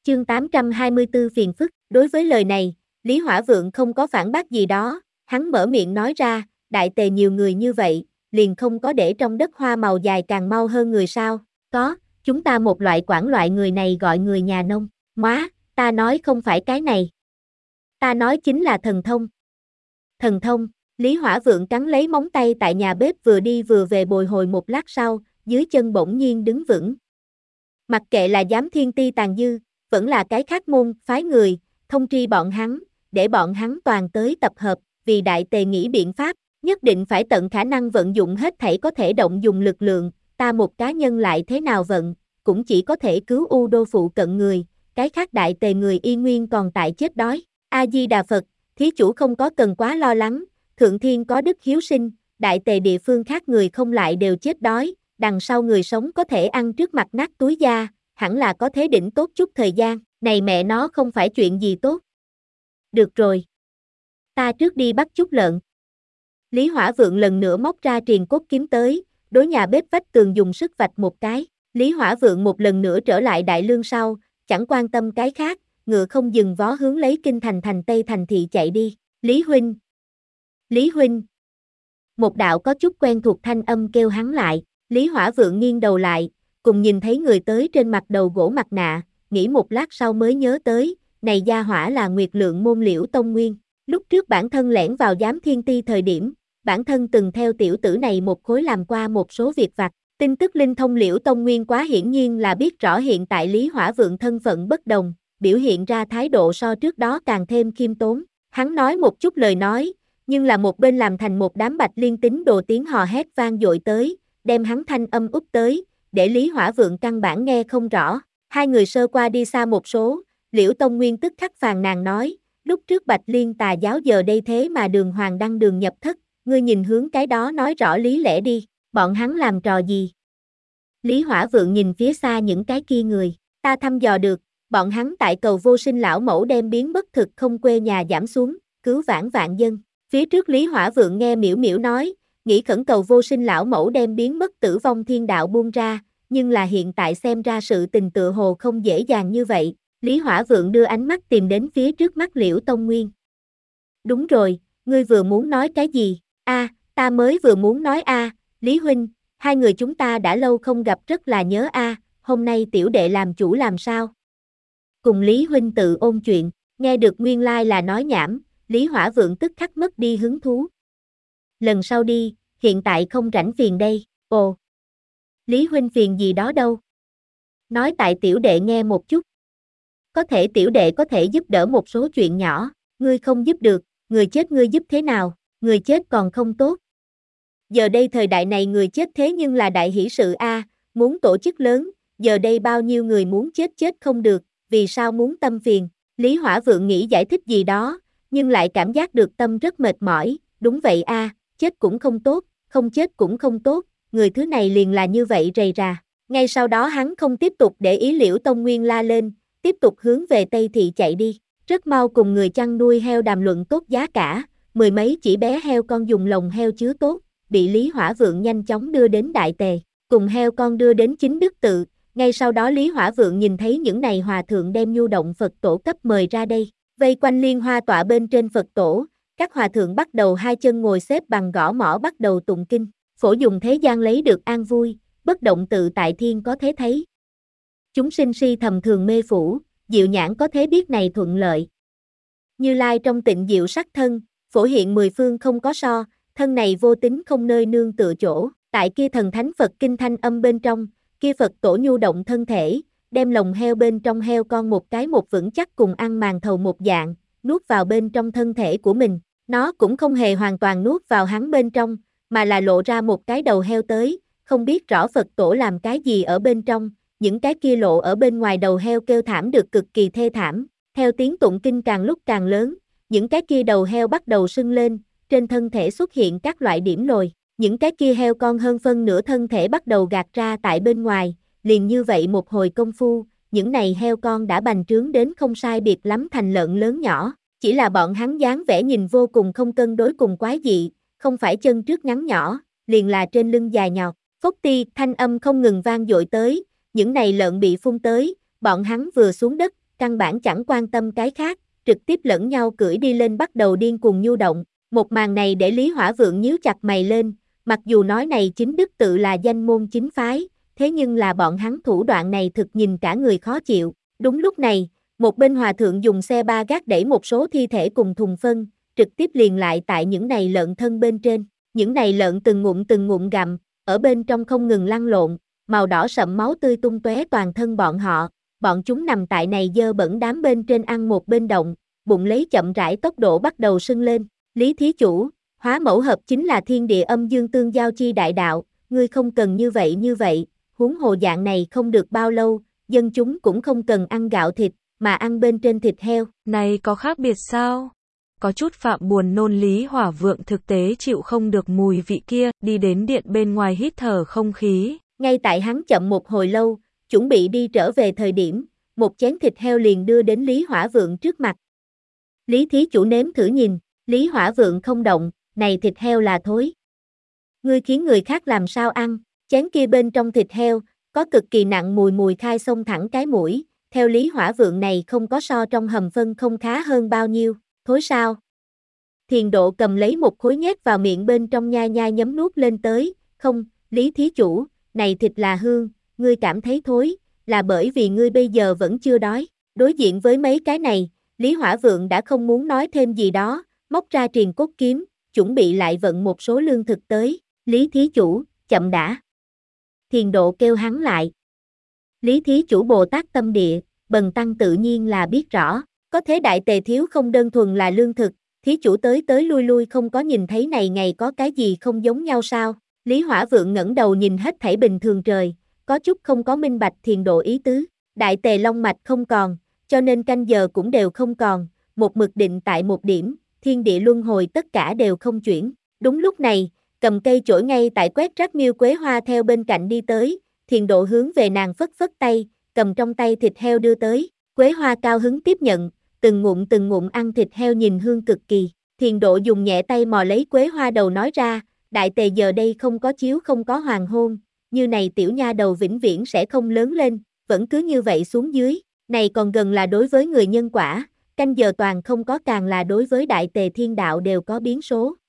Chương 824 phiền phức, đối với lời này, Lý Hỏa Vượng không có phản bác gì đó, hắn mở miệng nói ra, đại tề nhiều người như vậy, liền không có để trong đất hoa màu dài càng mau hơn người sao, có, chúng ta một loại quản loại người này gọi người nhà nông, móa, ta nói không phải cái này. Ta nói chính là thần thông. Thần thông, Lý Hỏa Vượng cắn lấy móng tay tại nhà bếp vừa đi vừa về bồi hồi một lát sau, dưới chân bỗng nhiên đứng vững. Mặc kệ là giám thiên ti tàn dư, vẫn là cái khác môn, phái người, thông tri bọn hắn, để bọn hắn toàn tới tập hợp, vì đại tề nghĩ biện pháp, nhất định phải tận khả năng vận dụng hết thảy có thể động dùng lực lượng, ta một cá nhân lại thế nào vận, cũng chỉ có thể cứu U Đô phụ cận người, cái khác đại tề người y nguyên còn tại chết đói. A-di-đà Phật, thí chủ không có cần quá lo lắng, thượng thiên có đức hiếu sinh, đại tề địa phương khác người không lại đều chết đói, đằng sau người sống có thể ăn trước mặt nát túi da, hẳn là có thế đỉnh tốt chút thời gian, này mẹ nó không phải chuyện gì tốt. Được rồi. Ta trước đi bắt chút lợn. Lý Hỏa Vượng lần nữa móc ra triền cốt kiếm tới, đối nhà bếp vách tường dùng sức vạch một cái. Lý Hỏa Vượng một lần nữa trở lại đại lương sau, chẳng quan tâm cái khác, ngựa không dừng vó hướng lấy kinh thành thành Tây thành thị chạy đi. Lý huynh. Lý huynh. Một đạo có chút quen thuộc thanh âm kêu hắn lại, Lý Hỏa Vượng nghiêng đầu lại, cùng nhìn thấy người tới trên mặt đầu gỗ mặt nạ, nghĩ một lát sau mới nhớ tới, này gia hỏa là Nguyệt Lượng môn Liễu Tông Nguyên. Lúc trước bản thân lẻn vào giám thiên ti thời điểm, bản thân từng theo tiểu tử này một khối làm qua một số việc vặt. Tin tức linh thông Liễu Tông Nguyên quá hiển nhiên là biết rõ hiện tại Lý Hỏa Vượng thân phận bất đồng, biểu hiện ra thái độ so trước đó càng thêm khiêm tốn. Hắn nói một chút lời nói, nhưng là một bên làm thành một đám bạch liên tín đồ tiếng hò hét vang dội tới, đem hắn thanh âm úp tới, để Lý Hỏa Vượng căn bản nghe không rõ. Hai người sơ qua đi xa một số, Liễu Tông Nguyên tức khắc phàn nàn nói, lúc trước Bạch Liên tà giáo giờ đây thế mà đường hoàng đăng đường nhập thất, ngươi nhìn hướng cái đó nói rõ lý lẽ đi, bọn hắn làm trò gì? Lý Hỏa Vượng nhìn phía xa những cái kia người, ta thăm dò được, bọn hắn tại cầu vô sinh lão mẫu đem biến bất thực không quê nhà giảm xuống, cứu vãn vạn dân. Phía trước Lý Hỏa Vượng nghe miễu miễu nói, nghĩ khẩn cầu vô sinh lão mẫu đem biến mất tử vong thiên đạo buông ra, nhưng là hiện tại xem ra sự tình tựa hồ không dễ dàng như vậy. Lý Hỏa Vượng đưa ánh mắt tìm đến phía trước mắt Liễu Tông Nguyên. Đúng rồi, ngươi vừa muốn nói cái gì? Ta mới vừa muốn nói Lý huynh, hai người chúng ta đã lâu không gặp rất là nhớ hôm nay tiểu đệ làm chủ làm sao? Cùng Lý huynh tự ôn chuyện, nghe được nguyên lai là nói nhảm, Lý Hỏa Vượng tức khắc mất đi hứng thú. Lần sau đi, hiện tại không rảnh phiền đây, ồ. Lý huynh phiền gì đó đâu? Nói tại tiểu đệ nghe một chút. Có thể tiểu đệ có thể giúp đỡ một số chuyện nhỏ, ngươi không giúp được, người chết ngươi giúp thế nào, người chết còn không tốt. Giờ đây thời đại này người chết thế nhưng là đại hỷ sự muốn tổ chức lớn, giờ đây bao nhiêu người muốn chết chết không được, vì sao muốn tâm phiền. Lý Hỏa Vượng nghĩ giải thích gì đó, nhưng lại cảm giác được tâm rất mệt mỏi, đúng vậy chết cũng không tốt, không chết cũng không tốt, người thứ này liền là như vậy rầy rà. Ngay sau đó hắn không tiếp tục để ý Liễu Tông Nguyên la lên, tiếp tục hướng về Tây Thị chạy đi, rất mau cùng người chăn nuôi heo đàm luận tốt giá cả, mười mấy chỉ bé heo con dùng lồng heo chứa tốt, bị Lý Hỏa Vượng nhanh chóng đưa đến Đại Tề, cùng heo con đưa đến Chính Đức Tự, ngay sau đó Lý Hỏa Vượng nhìn thấy những này hòa thượng đem nhu động Phật tổ cấp mời ra đây, vây quanh liên hoa tọa bên trên Phật tổ, các hòa thượng bắt đầu hai chân ngồi xếp bằng gõ mõ bắt đầu tụng kinh, phổ dùng thế gian lấy được an vui, bất động tự tại thiên có thế thấy. Chúng sinh si thầm thường mê phủ, diệu nhãn có thế biết này thuận lợi. Như Lai trong tịnh diệu sắc thân, phổ hiện mười phương không có so, thân này vô tính không nơi nương tựa chỗ, tại kia thần thánh Phật kinh thanh âm bên trong, kia Phật tổ nhu động thân thể, đem lồng heo bên trong heo con một cái một vững chắc cùng ăn màn thầu một dạng, nuốt vào bên trong thân thể của mình, nó cũng không hề hoàn toàn nuốt vào hắn bên trong, mà là lộ ra một cái đầu heo tới, không biết rõ Phật tổ làm cái gì ở bên trong, những cái kia lộ ở bên ngoài đầu heo kêu thảm được cực kỳ thê thảm, theo tiếng tụng kinh càng lúc càng lớn, những cái kia đầu heo bắt đầu sưng lên, trên thân thể xuất hiện các loại điểm lồi, những cái kia heo con hơn phân nửa thân thể bắt đầu gạt ra tại bên ngoài, liền như vậy một hồi công phu, những này heo con đã bành trướng đến không sai biệt lắm thành lợn lớn nhỏ, chỉ là bọn hắn dáng vẻ nhìn vô cùng không cân đối cùng quái dị, không phải chân trước ngắn nhỏ, liền là trên lưng dài nhọt, phốc ti, thanh âm không ngừng vang dội tới, những này lợn bị phun tới, bọn hắn vừa xuống đất, căn bản chẳng quan tâm cái khác, trực tiếp lẫn nhau cưỡi đi lên bắt đầu điên cuồng nhu động. Một màn này để Lý Hỏa Vượng nhíu chặt mày lên, mặc dù nói này chính đức tự là danh môn chính phái, thế nhưng là bọn hắn thủ đoạn này thực nhìn cả người khó chịu. Đúng lúc này, một bên hòa thượng dùng xe ba gác đẩy một số thi thể cùng thùng phân, trực tiếp liền lại tại những này lợn thân bên trên. Những này lợn từng ngụm gặm, ở bên trong không ngừng lăn lộn, màu đỏ sậm máu tươi tung tóe toàn thân bọn chúng nằm tại này dơ bẩn đám bên trên ăn một bên động, bụng lấy chậm rãi tốc độ bắt đầu sưng lên. Lý thí chủ, hóa mẫu hợp chính là thiên địa âm dương tương giao chi đại đạo, ngươi không cần như vậy, huống hồ dạng này không được bao lâu, dân chúng cũng không cần ăn gạo thịt, mà ăn bên trên thịt heo. Này có khác biệt sao? Có chút phạm buồn nôn. Lý Hỏa Vượng thực tế chịu không được mùi vị kia, đi đến điện bên ngoài hít thở không khí. Ngay tại hắn chậm một hồi lâu, chuẩn bị đi trở về thời điểm, một chén thịt heo liền đưa đến Lý Hỏa Vượng trước mặt. Lý thí chủ nếm thử nhìn, Lý Hỏa Vượng không động, này thịt heo là thối. Ngươi khiến người khác làm sao ăn, chén kia bên trong thịt heo, có cực kỳ nặng mùi khai xông thẳng cái mũi, theo Lý Hỏa Vượng này không có so trong hầm phân không khá hơn bao nhiêu, thối sao? Thiền Độ cầm lấy một khối nhét vào miệng bên trong nhai nhai nhấm nuốt lên tới, không, Lý thí chủ, này thịt là hương, ngươi cảm thấy thối, là bởi vì ngươi bây giờ vẫn chưa đói. Đối diện với mấy cái này, Lý Hỏa Vượng đã không muốn nói thêm gì đó, móc ra triền cốt kiếm, chuẩn bị lại vận một số lương thực tới. Lý thí chủ, chậm đã. Thiền Độ kêu hắn lại. Lý thí chủ Bồ Tát tâm địa, bần tăng tự nhiên là biết rõ, có thế đại tề thiếu không đơn thuần là lương thực, thí chủ tới lui lui không có nhìn thấy này ngày có cái gì không giống nhau sao? Lý Hỏa Vượng ngẩng đầu nhìn hết thảy bình thường trời, có chút không có minh bạch Thiền Độ ý tứ, đại tề long mạch không còn, cho nên canh giờ cũng đều không còn, một mực định tại một điểm, thiên địa luân hồi tất cả đều không chuyển. Đúng lúc này, cầm cây chổi ngay tại quét rác Miêu Quế Hoa theo bên cạnh đi tới, Thiền Độ hướng về nàng phất phất tay, cầm trong tay thịt heo đưa tới, Quế Hoa cao hứng tiếp nhận, từng ngụm ăn thịt heo nhìn hương cực kỳ. Thiền Độ dùng nhẹ tay mò lấy Quế Hoa đầu nói ra, đại tề giờ đây không có chiếu không có hoàng hôn, như này tiểu nha đầu vĩnh viễn sẽ không lớn lên, vẫn cứ như vậy xuống dưới, này còn gần là đối với người nhân quả, canh giờ toàn không có càng là đối với đại tề thiên đạo đều có biến số.